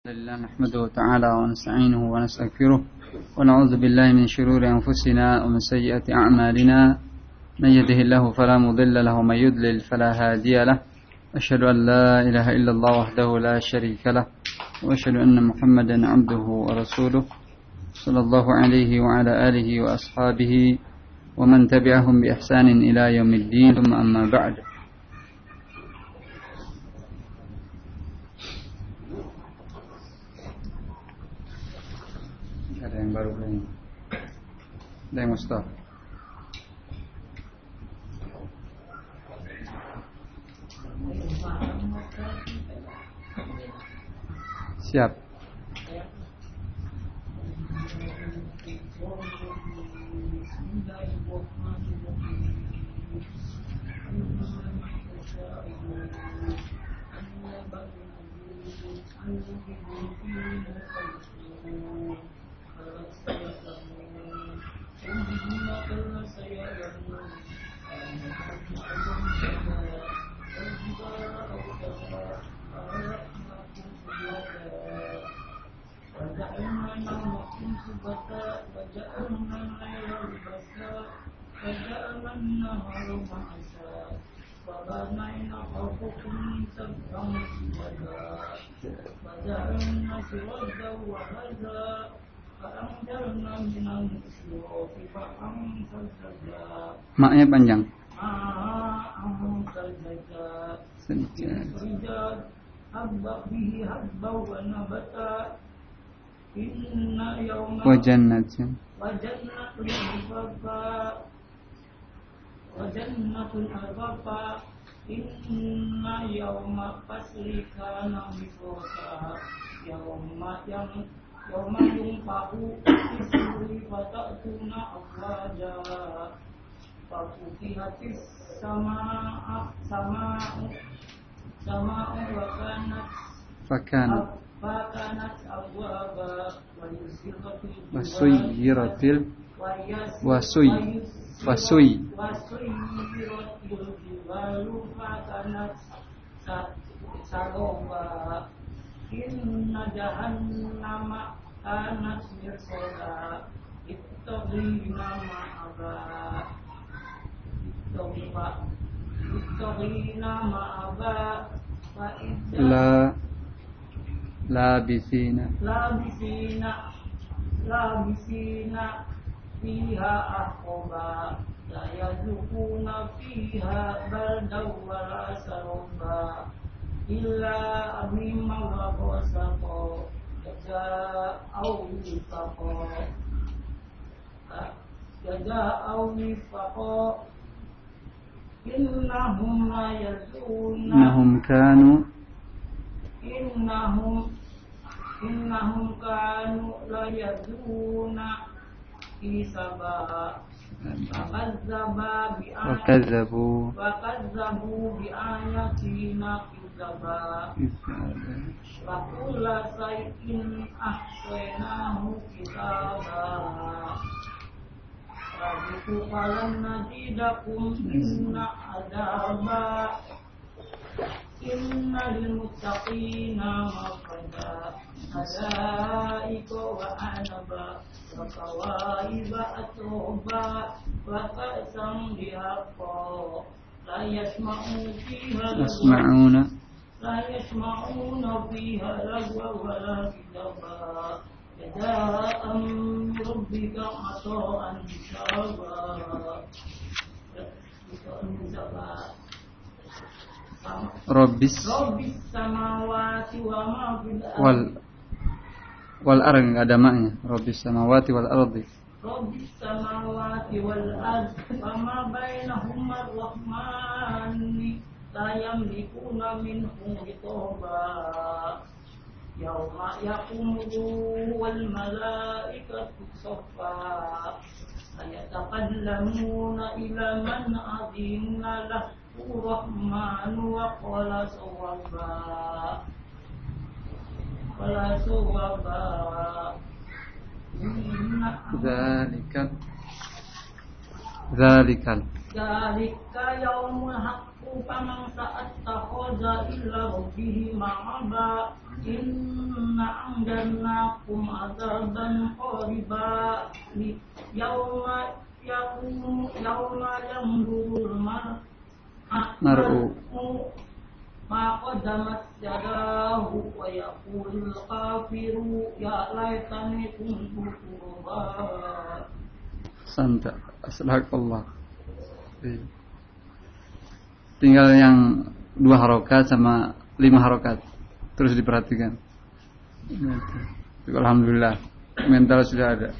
لله نحمده تعالى ونستعينه ونستغفره ونعوذ بالله من شرور أنفسنا ومن سيئات أعمالنا من يهده الله فلا مضل له ومن يضلل فلا هادي له أشهد أن لا إله إلا الله وحده لا شريك له وأشهد أن محمدا عبده ورسوله صلى الله عليه وعلى آله وأصحابه ومن تبعهم بإحسان إلى يوم الدين ثم أما بعد. Ada yang baru ini. Ada yang Mustafa. Siap. Maknya panjang. Wajannatin inna yawma fasli kana miqata yawma yunfahu fisuri fatatuna afwaja fakutihatis sama'u fakanat abwaba wasuyiratil jibalu fakanat saroba inna jahannama kanat mirsada ittaqina ma'aba wa idza labisina fiha ahqaba la yadukuna fiha baldaw wala saroba illa amimma wa qasaqo jaza'au nifaqo innahum la yazuna innahum kanu la yazuna isaba wakazzabu bi ayatina kizaba fakulla sayyin ahsaynahu kitaba rabitu falan najidakum inna adaba inna lil muttaqina mafada hadaiko wa anaba wa kawaiba atoba wa kasam dihaqqa la yasma'una fiha lagwa wa la kidaba jaza'an rabbika ata'an hisaba Rabbis samawati wa ma fil wal ardi, enggak ada maknya. Rabbis samawati wal ardi. Rabbis samawati wal ardi wa ma bainahuma ar-rahmani la yamlikuna minhu khitaba yawma yaqumu wal malaikatu saffa ayataqallamuna ila man adinna lahu Rahmanu wa qala sawaba Zalika yaumul haqqu faman sa'attakhadha illa rabbihi ma'aba Inna andarnakum azaban qariba yauma yanzurul mar'u ma qaddamat yadahu wa yaqulul kafiru ya laitani kuntu turaba. Santa aslahkallah. Tinggal yang 2 harokat sama 5 harokat. Terus diperhatikan. Alhamdulillah mental sudah ada.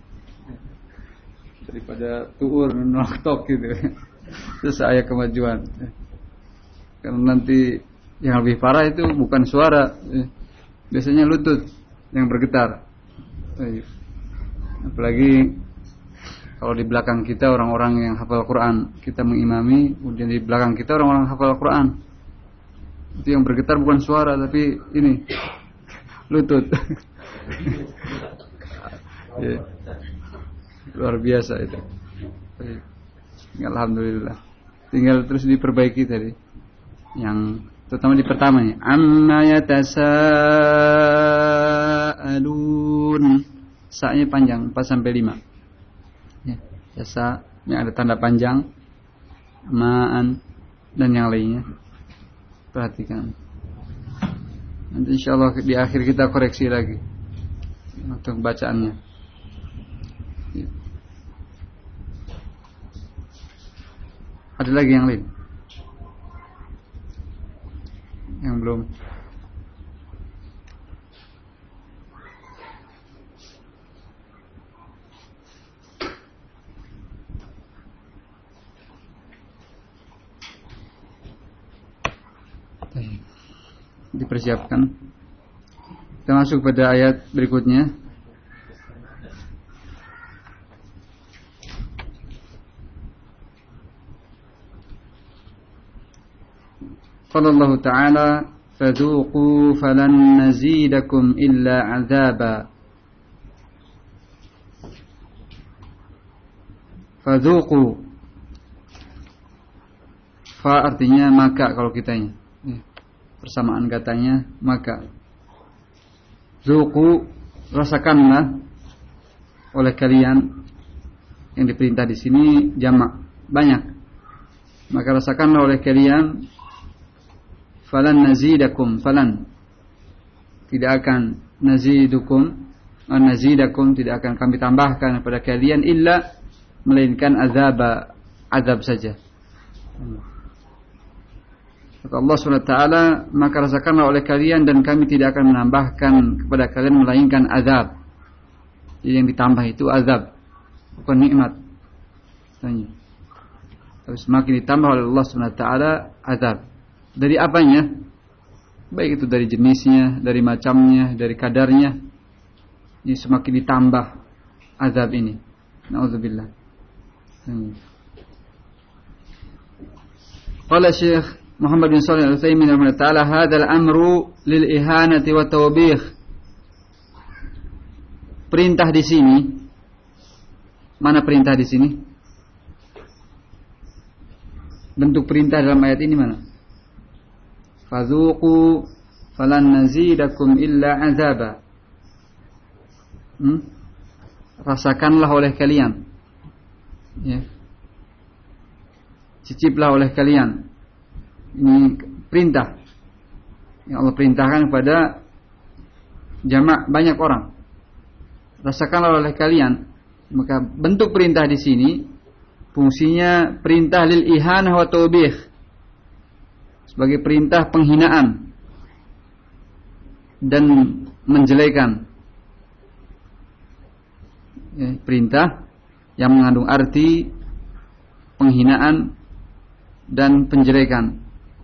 Daripada tuur noktok gitu. Terus saya kemajuan. Karena nanti yang lebih parah itu bukan suara, biasanya lutut yang bergetar. Apalagi kalau di belakang kita orang-orang yang hafal Quran, kita mengimami, kemudian di belakang kita orang-orang hafal Quran. Itu yang bergetar bukan suara tapi ini lutut. Ya. Luar biasa itu. Alhamdulillah. Tinggal terus diperbaiki tadi. Yang terutama di pertamanya. Amma yatasaalun. Sa-nya panjang 4 sampai 5. Ya, yasa yang ada tanda panjang, ma'an dan yang lainnya. Perhatikan. Nanti insyaallah di akhir kita koreksi lagi untuk bacaannya. Ada lagi yang lain? Yang belum? Dipersiapkan. Kita masuk pada ayat berikutnya. Qala Allah Ta'ala fadhuqu falan nazidakum illa 'adzaba. Fadhuqu, fa artinya maka kalau kitanya. Persamaan katanya maka. Zuqu, rasakanlah oleh kalian. Yang diperintah di sini jamak banyak. Maka rasakanlah oleh kalian. Falan nazidakum, falan tidak akan nazidukum, nazidakum tidak akan kami tambahkan kepada kalian illa melainkan azab saja. Kata Allah SWT, maka rasakanlah oleh kalian dan kami tidak akan menambahkan kepada kalian melainkan azab. Jadi yang ditambah itu azab, bukan nikmat. Tapi semakin ditambah oleh Allah SWT azab. Dari apanya? Baik itu dari jenisnya, dari macamnya, dari kadarnya. Ini semakin ditambah azab ini. Na'udzubillah. Qala Syekh Muhammad bin Shalih Al-Utsaimin rahimahullah taala, hadzal amru lil ihanati wa tawbih. Perintah di sini. Mana perintah di sini? Bentuk perintah dalam ayat ini mana? Fadzuqu falan nazidakum illa azaba. Rasakanlah oleh kalian. Ya. Ciciplah oleh kalian. Ini perintah yang Allah perintahkan kepada jamak banyak orang. Rasakanlah oleh kalian. Maka bentuk perintah di sini fungsinya perintah lil ihanah wa tawbih, sebagai perintah penghinaan dan menjelekan. Ya, perintah yang mengandung arti penghinaan dan penjelekan.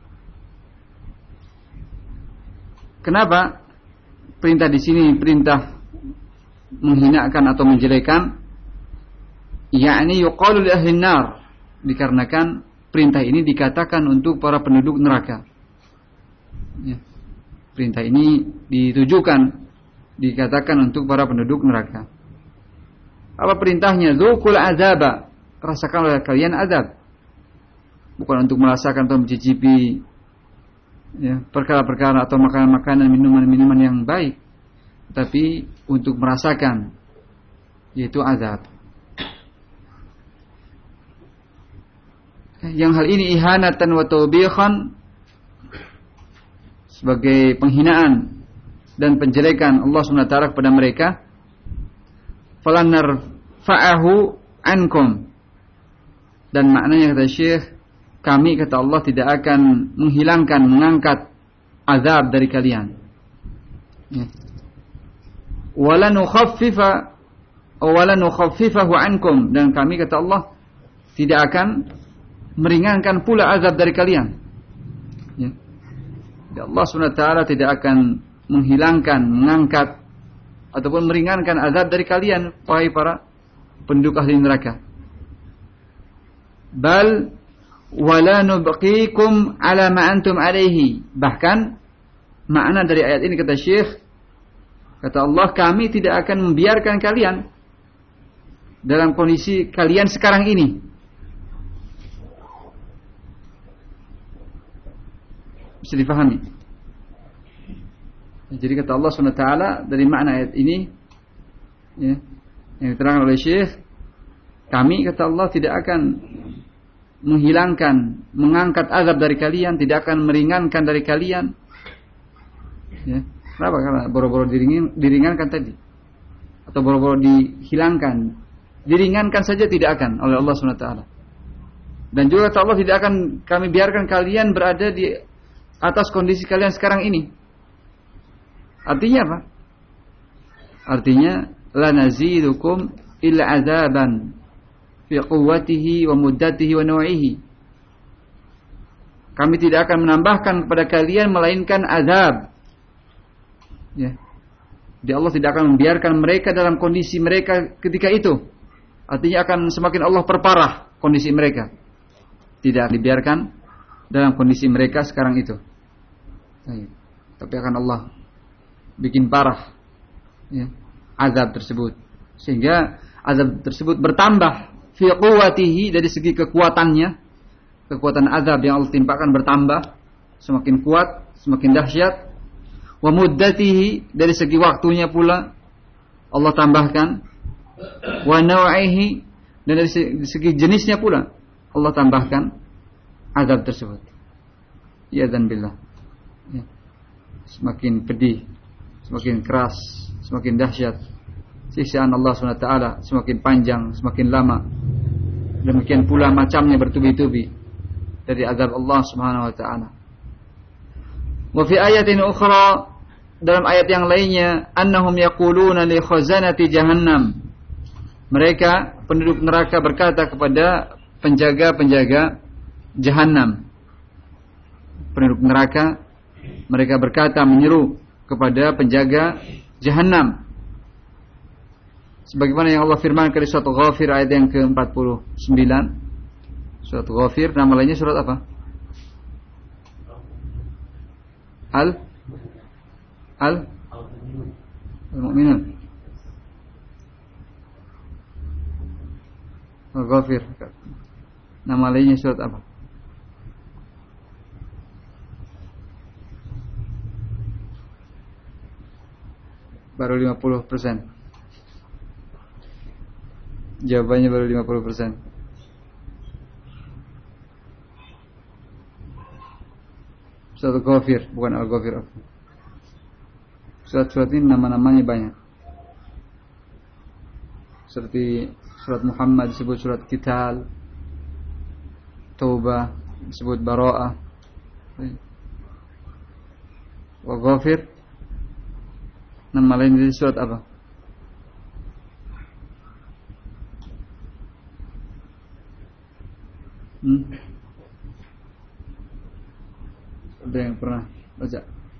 Kenapa perintah di sini perintah menghinakan atau menjelekan? Yakni yuqalu li ahli nar, dikarenakan perintah ini dikatakan untuk para penduduk neraka. Ya. Perintah ini ditujukan, dikatakan untuk para penduduk neraka. Apa perintahnya? Dzuqul azaba, rasakan oleh kalian azab. Bukan untuk merasakan atau mencicipi ya, perkara-perkara atau makanan-makanan, minuman-minuman yang baik, tapi untuk merasakan, yaitu azab. Yang hal ini ihanatan wa tawbihan, sebagai penghinaan dan penjelekan Allah SWT kepada mereka. Falanarfa'ahu ankum, dan maknanya kata Syekh, kami kata Allah tidak akan menghilangkan, mengangkat azab dari kalian. Ya. Wala nukhaffifahu ankum, dan kami kata Allah tidak akan meringankan pula azab dari kalian. Ya. Allah SWT tidak akan menghilangkan, mengangkat ataupun meringankan azab dari kalian, wahai para penduduk ahli neraka. Bal wala nubqikum ala ma antum alaihi. Bahkan makna dari ayat ini kata Syekh, kata Allah, kami tidak akan membiarkan kalian dalam kondisi kalian sekarang ini. Bisa difahami? Jadi kata Allah SWT dari makna ayat ini, ya, yang diterangkan oleh Syekh, kami kata Allah tidak akan menghilangkan, mengangkat azab dari kalian, tidak akan meringankan dari kalian. Ya. Kenapa? Karena boro-boro diringankan tadi, atau boro-boro dihilangkan, diringankan saja tidak akan oleh Allah SWT. Dan juga kata Allah, tidak akan kami biarkan kalian berada di atas kondisi kalian sekarang ini. Artinya apa? Artinya la nazidukum illa azaban fi quwwatihi wa muddatihi wa naw'ihi. Kami tidak akan menambahkan kepada kalian melainkan azab. Ya. Jadi Allah tidak akan membiarkan mereka dalam kondisi mereka ketika itu. Artinya akan semakin Allah perparah kondisi mereka. Tidak dibiarkan dalam kondisi mereka sekarang itu. Tapi akan Allah bikin parah, ya, azab tersebut, sehingga azab tersebut bertambah fi quwwatihi, dari segi kekuatannya, kekuatan azab yang Allah timpakan bertambah, semakin kuat, semakin dahsyat. Wa muddatihi, dari segi waktunya pula Allah tambahkan. Wa naw'ihi, dan dari segi jenisnya pula Allah tambahkan azab tersebut. Ya dan billah, ya. Semakin pedih, semakin keras, semakin dahsyat siksaan Allah SWT, semakin panjang, semakin lama. Demikian pula macamnya bertubi-tubi dari azab Allah Subhanahu wa taala. Wa fi ayatin ukhra, dalam ayat yang lainnya, annahum yaquluna li khazanati jahannam. Mereka penduduk neraka berkata kepada penjaga-penjaga Jahannam. Penduduk neraka mereka berkata, menyeru kepada penjaga Jahannam, sebagaimana yang Allah firmankan di surat Ghafir ayat yang ke-49. Surat Ghafir, nama lainnya surat apa? Al-Mu'minun. Al-Ghafir. Nama lainnya surat apa? Baru 50%. Jawabannya baru 50%. Surat Ghafir, bukan Al-Ghafir. Surat-surat ini nama-namanya banyak. Seperti surat Muhammad disebut surat Qital, Taubah disebut Bara'ah. Wa Ghafir, nama lain dari surat apa? Ada yang pernah baca?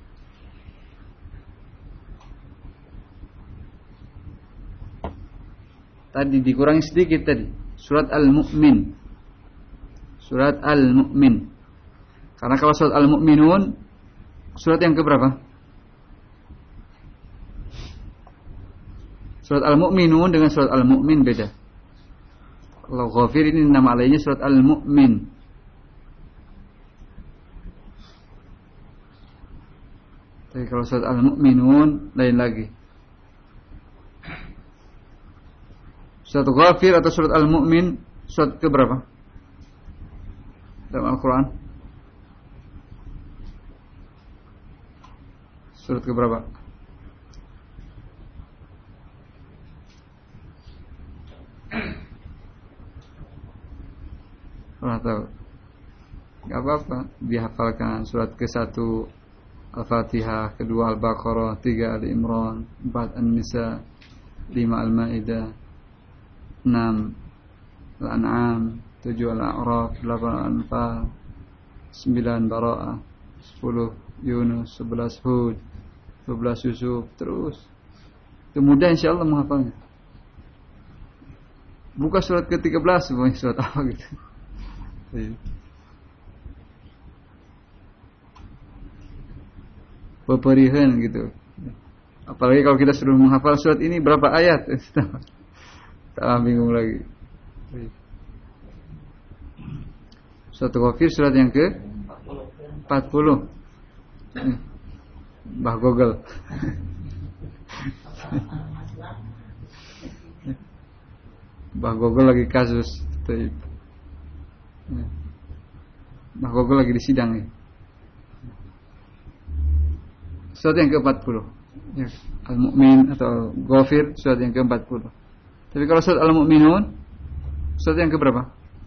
Tadi dikurangi sedikit tadi. Surat Al-Mu'min. Surat Al-Mu'min. Karena kalau surat Al-Mu'minun, surat yang keberapa? Surat Al-Mu'minun dengan surat Al-Mu'min beda. Kalau Ghafir ini nama lainnya surat Al-Mu'min. Tapi kalau surat Al-Mu'minun lain lagi. Surat Ghafir atau surat Al-Mu'min surat ke berapa dalam Al-Quran? Surat ke berapa? Pernah tahu? Gak apa-apa, dihafalkan. Surat ke-1 Al-Fatihah, kedua Al-Baqarah, 3 Ali Imran, 4 An-Nisa, 5 Al-Ma'idah, 6 Al-An'am, 7 Al-A'raf, 8 Al-Anfal, 9 Bara'ah, 10 Yunus, 11 Hud, 12 Yusuf, terus. Itu mudah insyaAllah menghafalnya. Buka surat ke-13, surat apa gitu. Peperihan gitu. Apalagi kalau kita suruh menghafal surat ini berapa ayat, tak bingung lagi. Surat Ghafir surat yang ke 40. Mbah Google. Mbah Google lagi kasus. Mbah Google lagi di sidang nih. Surat yang ke-40 ya, Al-Mu'min atau Ghafir surat yang ke-40. Tapi kalau surat Al-Mu'minun surat yang ke-berapa?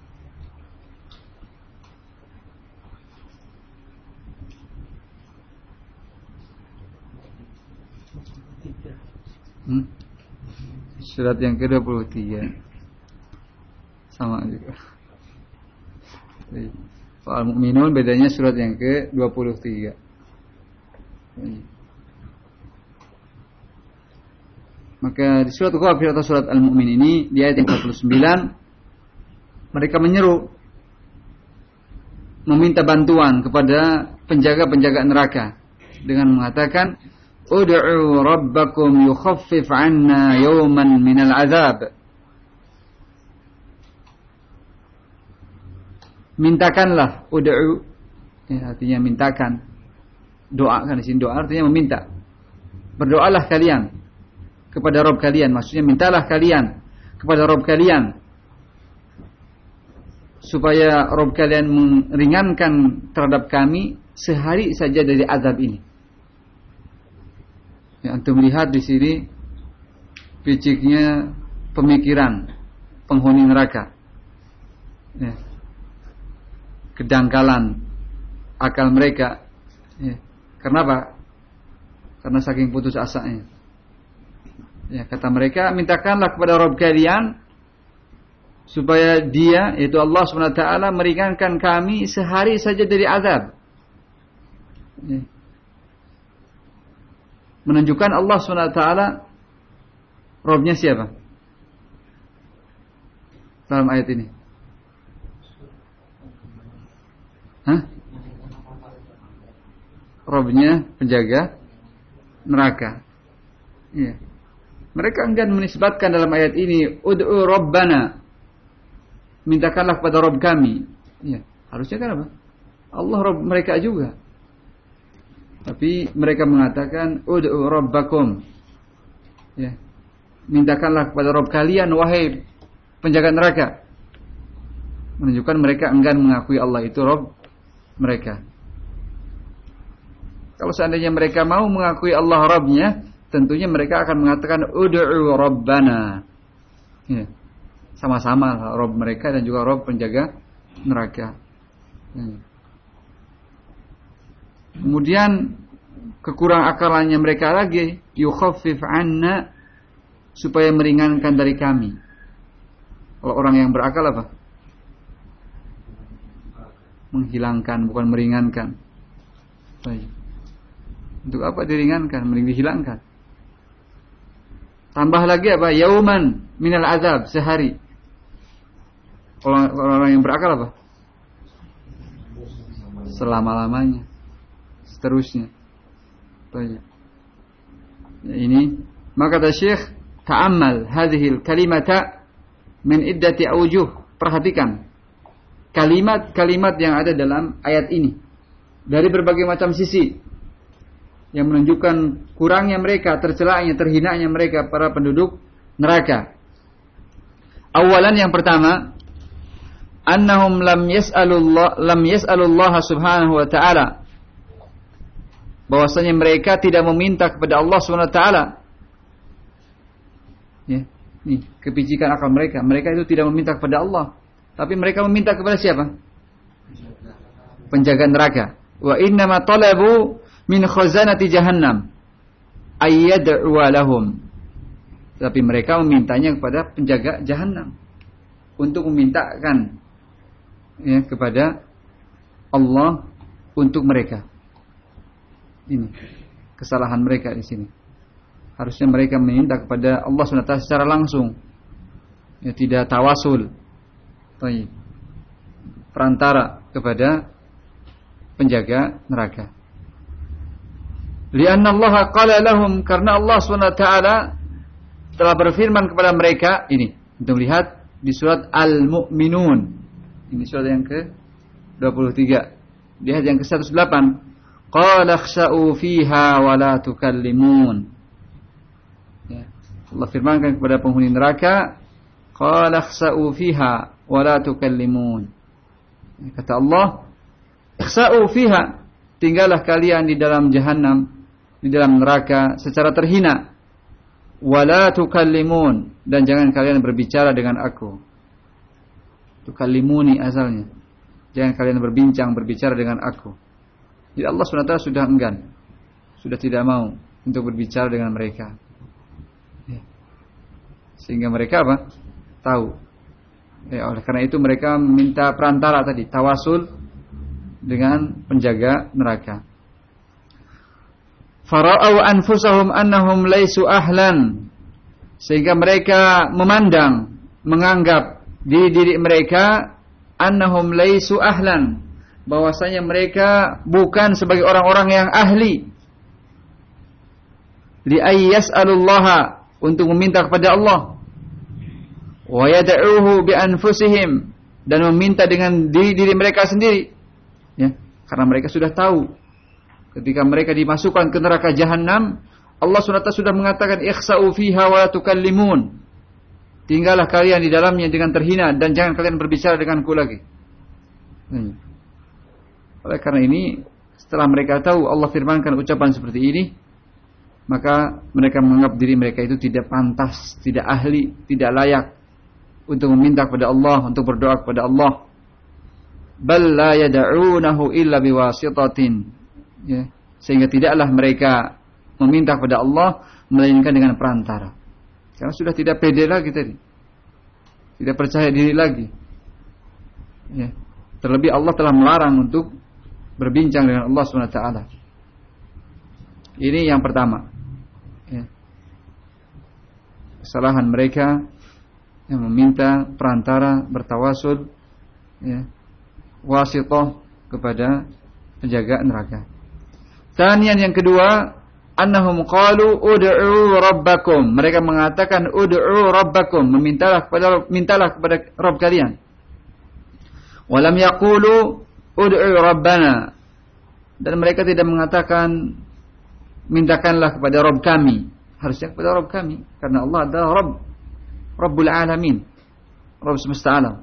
Surat yang ke-23. Sama juga. Al-Mu'minun bedanya surat yang ke-23. Maka di surat Ghafir atau surat Al-Mu'min ini di ayat yang 49 mereka menyeru meminta bantuan kepada penjaga-penjaga neraka dengan mengatakan ud'u rabbakum yukhaffif 'anna yawman minal 'adzab. Mintakanlah, ud'u ya, artinya mintakan. Doa kan di sini doa artinya meminta. Berdoalah kalian kepada Rabb kalian, maksudnya mintalah kalian kepada Rabb kalian supaya Rabb kalian meringankan terhadap kami sehari saja dari azab ini. Ya, antum melihat di sini piciknya pemikiran penghuni neraka. Ya. Kedangkalan akal mereka. Ya. Kenapa? Karena saking putus asanya. Ya, kata mereka, mintakanlah kepada Rabb kalian supaya Dia, yaitu Allah SWT, meringankan kami sehari saja dari azab. Ya. Menunjukkan Allah SWT Rabb-nya siapa? Dalam ayat ini. Hah? Rabb-nya penjaga neraka. Ya. Mereka enggan menisbatkan dalam ayat ini ud'u rabbana. Mintakanlah kepada Rabb kami. Ya, harusnya kan apa? Allah Rabb mereka juga. Tapi mereka mengatakan ud'u rabbakum. Ya. Mintakanlah kepada Rabb kalian wahai penjaga neraka. Menunjukkan mereka enggan mengakui Allah itu Rabb mereka. Kalau seandainya mereka mau mengakui Allah Rabb-nya, tentunya mereka akan mengatakan ud'u rabbana. Ya. Sama-sama Rabb mereka dan juga Rabb penjaga neraka. Ya. Kemudian kekurang akalannya mereka lagi, yukhaffif 'anna, supaya meringankan dari kami. Kalau orang yang berakal apa? Menghilangkan, bukan meringankan. Baik. Untuk apa diringankan? Mending dihilangkan. Tambah lagi apa? Yauman minal azab, sehari. Orang yang berakal apa? Selama-lamanya. Seterusnya. Baik. Ya, ini maka kata Syekh, ta'ammal hadhil kalimata min iddati awjuh. Perhatikan kalimat-kalimat yang ada dalam ayat ini dari berbagai macam sisi. yang menunjukkan kurangnya mereka, tercelanya, terhinanya mereka para penduduk neraka. Awalan yang pertama, annahum lam yas'alullah subhanahu wa ta'ala, bahwasanya mereka tidak meminta kepada Allah subhanahu wa ta'ala. Ya, nih kepicikan akal mereka. Mereka itu tidak meminta kepada Allah, tapi mereka meminta kepada siapa? Penjaga neraka. Wa innama talabu min khazanati jahannam ayyad'u lahum. Tapi mereka memintanya kepada penjaga jahanam untuk memintakan kepada Allah untuk mereka. Ini kesalahan mereka di sini. Harusnya mereka meminta kepada Allah SWT secara langsung. Ya, tidak tawasul. Perantara kepada penjaga neraka. Lianna Allah qala lahum, karena Allah SWT telah berfirman kepada mereka. Ini untuk lihat di surat Al-Mu'minun. Ini surat yang ke-23. Di ayat yang ke-108. Qala khsa'u fiha wa la tukallimun. Ya. Allah firmankan kepada penghuni neraka, qala khsa'u fiha wa la tukallimun. Kata Allah, khsa'u fiha, tinggallah kalian di dalam jahanam, di dalam neraka secara terhina. Wala tukallimun, dan jangan kalian berbicara dengan aku. Tukallimuni asalnya. Jangan kalian berbicara dengan aku. Jadi Allah SWT sudah enggan, sudah tidak mau untuk berbicara dengan mereka. Ya. Sehingga mereka apa? Tahu. Ya, oleh karena itu mereka meminta perantara tadi, tawasul dengan penjaga neraka. Fara'au anfusahum annahum laisu ahlan, sehingga mereka memandang, menganggap diri mereka annahum laisu ahlan, bahwasanya mereka bukan sebagai orang-orang yang ahli li ayyas'alullaha, untuk meminta kepada Allah, wa yad'uhu bi anfusihim, dan meminta dengan diri mereka sendiri, ya, karena mereka sudah tahu ketika mereka dimasukkan ke neraka jahanam, Allah SWT sudah mengatakan ikhsa'u fiha wa la tukallimun. Tinggallah kalian di dalamnya dengan terhina, dan jangan kalian berbicara denganku lagi. Oleh karena ini, setelah mereka tahu Allah firmankan ucapan seperti ini, maka mereka menganggap diri mereka itu tidak pantas, tidak ahli, tidak layak untuk meminta kepada Allah, untuk berdoa kepada Allah. Bal la yad'unahu illa biwasitatin. Ya, sehingga tidaklah mereka meminta kepada Allah melainkan dengan perantara. Karena sudah tidak pede lagi tadi, tidak percaya diri lagi. Ya, terlebih Allah telah melarang untuk berbincang dengan Allah SWT. Ini yang pertama. Ya. Kesalahan mereka yang meminta perantara, bertawasul, ya, wasithah kepada penjaga neraka. Kemudian yang kedua, annahum qalu ud'u rabbakum. Mereka mengatakan ud'u rabbakum, mintalah kepada Rabb kalian. Walam yaqulu ud'u rabbana. Dan mereka tidak mengatakan mintakanlah kepada Rabb kami. Harusnya kepada Rabb kami, karena Allah adalah Rabbul alamin, Rabb semesta alam.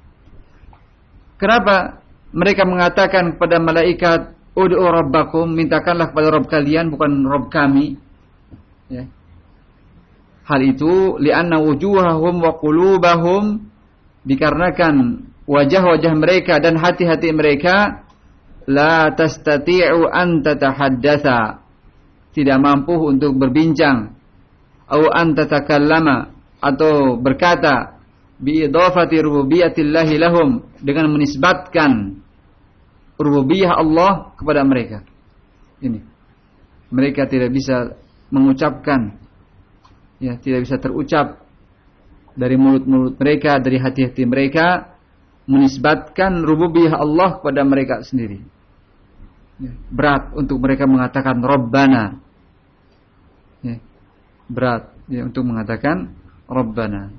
Kenapa mereka mengatakan kepada malaikat ud'u rabbakum, mintakanlah kepada Rabb kalian, bukan Rabb kami? Ya. Hal itu li'anna wujuhahum wa qulubahum, dikarenakan wajah-wajah mereka dan hati-hati mereka la tastati'u an tatahaddatsa, tidak mampu untuk berbincang, au an tatakallama, atau berkata, bi idhafati rububiyyatillahi lahum, dengan menisbatkan rububiyah Allah kepada mereka. Ini mereka tidak bisa mengucapkan, ya, tidak bisa terucap dari mulut-mulut mereka, dari hati-hati mereka, menisbatkan rububiyah Allah kepada mereka sendiri. Ya, berat untuk mereka mengatakan Rabbana. Ya, berat, ya, untuk mengatakan Rabbana.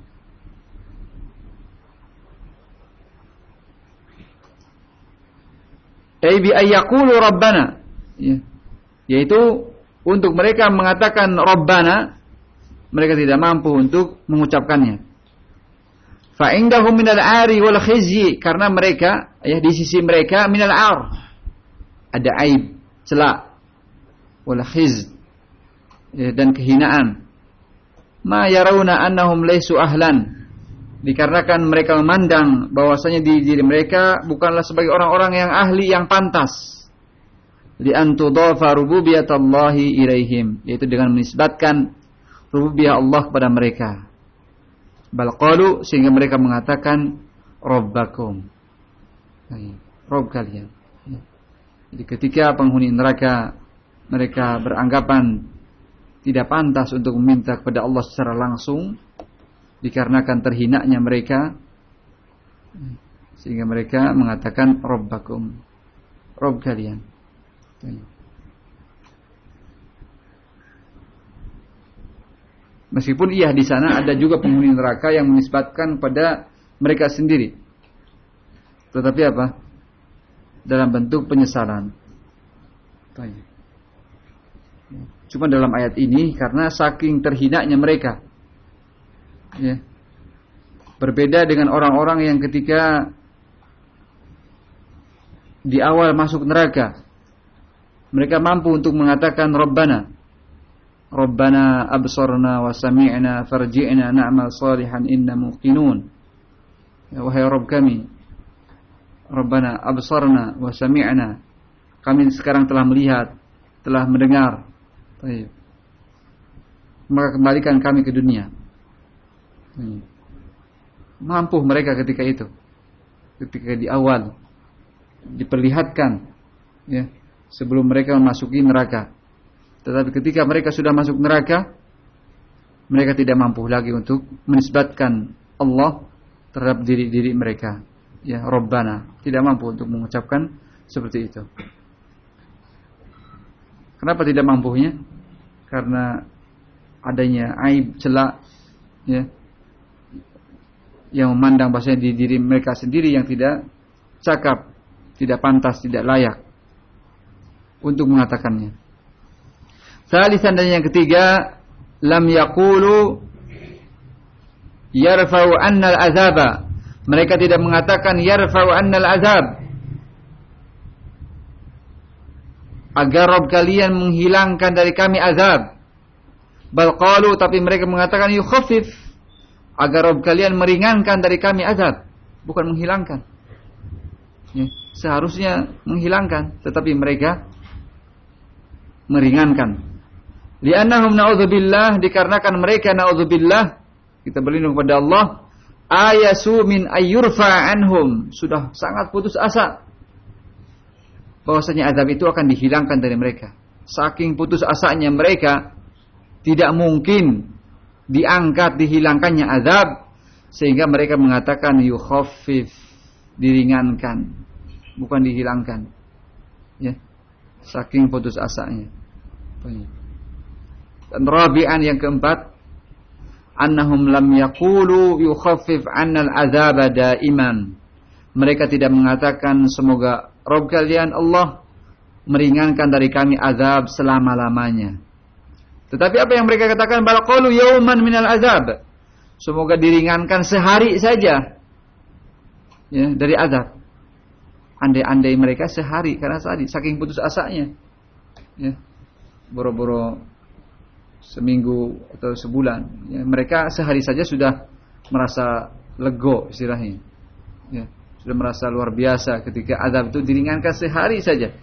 Bi ayyaqulu rabbana, ya, yaitu untuk mereka mengatakan Rabbana, mereka tidak mampu untuk mengucapkannya. Fa indahum minal 'ari wal khizyi, karena mereka di sisi mereka minal 'ar, ada aib, celak, wal khiz, dan kehinaan. Ma yarawna annahum laysu ahlan, dikarenakan mereka memandang bahwasanya diri mereka bukanlah sebagai orang-orang yang ahli, yang pantas. Li an tudafa rububiyatallahi ilaihim, yaitu dengan menisbatkan rububiyah Allah kepada mereka. Bal qalu, sehingga mereka mengatakan Rabbakum, Rabb kalian. Jadi ketika penghuni neraka mereka beranggapan tidak pantas untuk meminta kepada Allah secara langsung, dikarenakan terhinanya mereka, sehingga mereka mengatakan Rabbakum, Rabb kalian. Meskipun di sana ada juga penghuni neraka yang menisbatkan pada mereka sendiri, tetapi apa? Dalam bentuk penyesalan. Cuma dalam ayat ini karena saking terhinanya mereka, berbeda dengan orang-orang yang ketika di awal masuk neraka mereka mampu untuk mengatakan Rabbana, Rabbana absarna wa sami'na farji'na na'mal salihan inna muqinun. Wahai Rabb kami, Rabbana absarna wa sami'na, kami sekarang telah melihat, telah mendengar. Maka kembalikan kami ke dunia. Mampu mereka ketika itu, ketika di awal diperlihatkan, sebelum mereka memasuki neraka. Tetapi ketika mereka sudah masuk neraka, mereka tidak mampu lagi untuk menisbatkan Allah terhadap diri mereka. Rabbana, tidak mampu untuk mengucapkan seperti itu. Kenapa tidak mampunya? Karena adanya aib, celak, yang memandang bahasanya di diri mereka sendiri yang tidak cakap, tidak pantas, tidak layak untuk mengatakannya. Salisan, dan yang ketiga, lam yaqulu yarfa'u annal azaba. Mereka tidak mengatakan yarfa'u annal azab, agar Rabb kalian menghilangkan dari kami azab. Bal qalu, tapi mereka mengatakan yukhaffif, agar Rabb kalian meringankan dari kami azab, bukan menghilangkan. Seharusnya menghilangkan, tetapi mereka meringankan. Li'annahum na'udzubillah, dikarenakan mereka na'udzubillah, kita berlindung kepada Allah, ayasu min ayyurfa anhum, sudah sangat putus asa bahwasanya azab itu akan dihilangkan dari mereka. Saking putus asanya mereka, tidak mungkin diangkat, dihilangkannya azab, sehingga mereka mengatakan yukhaffif, diringankan, bukan dihilangkan. Saking putus asanya. Dan rabi'an, yang keempat, annahum lam yaqulu yukhaffif 'annal azaba daiman. Mereka tidak mengatakan semoga Rabb kalian Allah meringankan dari kami azab selama-lamanya. Tetapi apa yang mereka katakan? Bal qalu yauman minal azab, semoga diringankan sehari saja dari azab. Andai-andai mereka sehari, karena tadi saking putus asanya, boro-boro seminggu atau sebulan, mereka sehari saja sudah merasa lego istilahnya, sudah merasa luar biasa ketika azab itu diringankan sehari saja.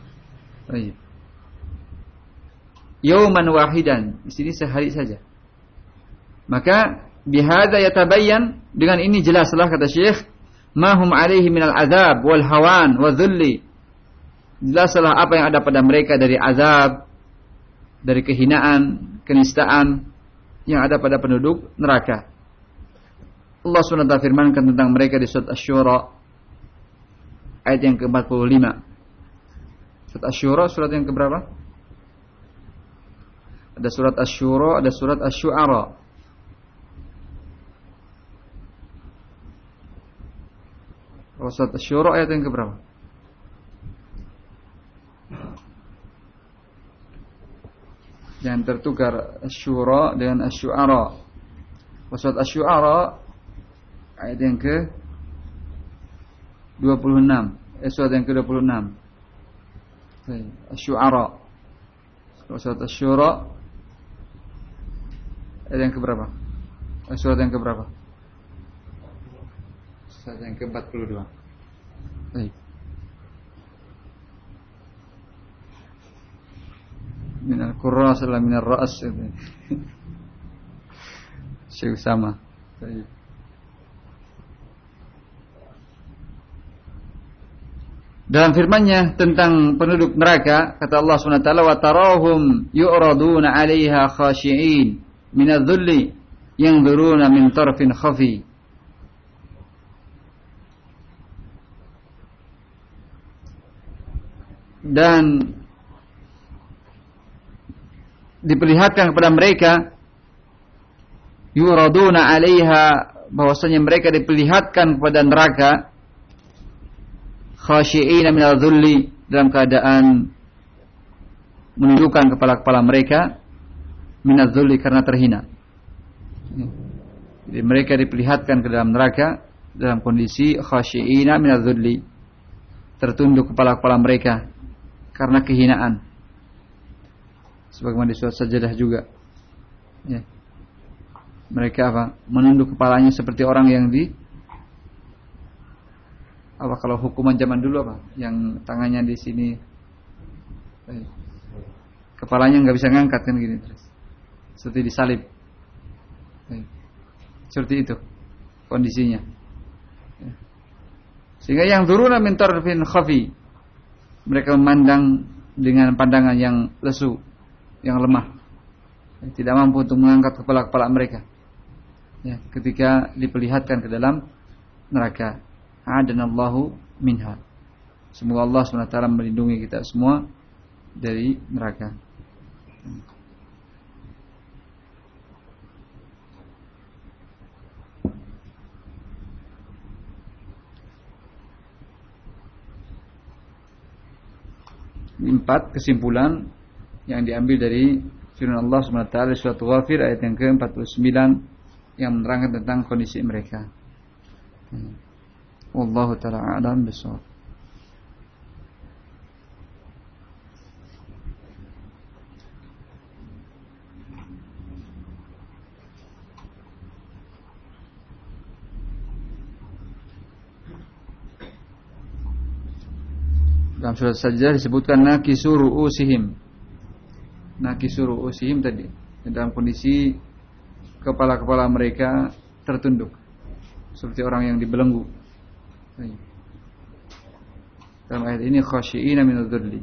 Yauman wahidan, di sini sehari saja. Maka bihadza yatabayyan, dengan ini jelaslah kata Syekh, ma hum alaihi minal azab wal hawan wa dhulli. Jelaslah apa yang ada pada mereka dari azab, dari kehinaan, kenistaan yang ada pada penduduk neraka. Allah SWT firmankan tentang mereka di surat Asy-Syura ayat yang ke-45. Surat Asy-Syura surat yang keberapa? Ada surat Asy-Syura, ada surat Asy-Syu'ara. Surat Asy-Syura ayat yang keberapa? Jangan tertukar asyura dengan asyu'ara. Surat asyu'ara ayat yang ke 26. Surat yang ke 26. Asyu'ara. Surat asyura ayat yang ke berapa? Surat yang ke berapa? Surat yang ke 42. Baik. Minal kurras adalah minal ra'as. Syekh sama. Dalam firman-Nya tentang penduduk neraka, kata Allah SWT, wa tarahum yu'raduna 'alaiha khashi'in minadh-dhulli yanzuruna min tarfin khafi. Dan diperlihatkan kepada mereka yuraduna 'alaiha, bahwasanya mereka diperlihatkan kepada neraka khasyi'ina minal dhulli, dalam keadaan menundukkan kepala-kepala mereka, minal dhulli, karena terhina. Jadi mereka diperlihatkan ke dalam neraka dalam kondisi khasyi'ina minal dhulli, tertunduk kepala-kepala mereka karena kehinaan. Sebagaimana di surat Sajdah juga, ya. Mereka apa? Menunduk kepalanya seperti orang yang kalau hukuman zaman dulu apa? Yang tangannya di sini, kepalanya nggak bisa ngangkat kan gini terus, seperti disalib. Seperti itu kondisinya. Sehingga yang turuna min tarfin khafi, mereka memandang dengan pandangan yang lesu, yang lemah, tidak mampu untuk mengangkat kepala-kepala mereka, ya, ketika diperlihatkan ke dalam neraka. Adanallahu minha. Semoga Allah SWT melindungi kita semua dari neraka. Empat kesimpulan yang diambil dari firman Allah SWT di surat Ghafir ayat yang ke-49 yang menerangkan tentang kondisi mereka. Wallahu ta'ala a'lam bishawab. Dalam surat Sajdah disebutkan nakisu ru'usihim. Nakisu ru'usihim tadi, dalam kondisi kepala-kepala mereka tertunduk seperti orang yang dibelenggu. Dalam ayat ini khasyi'ina minadh-dhulli.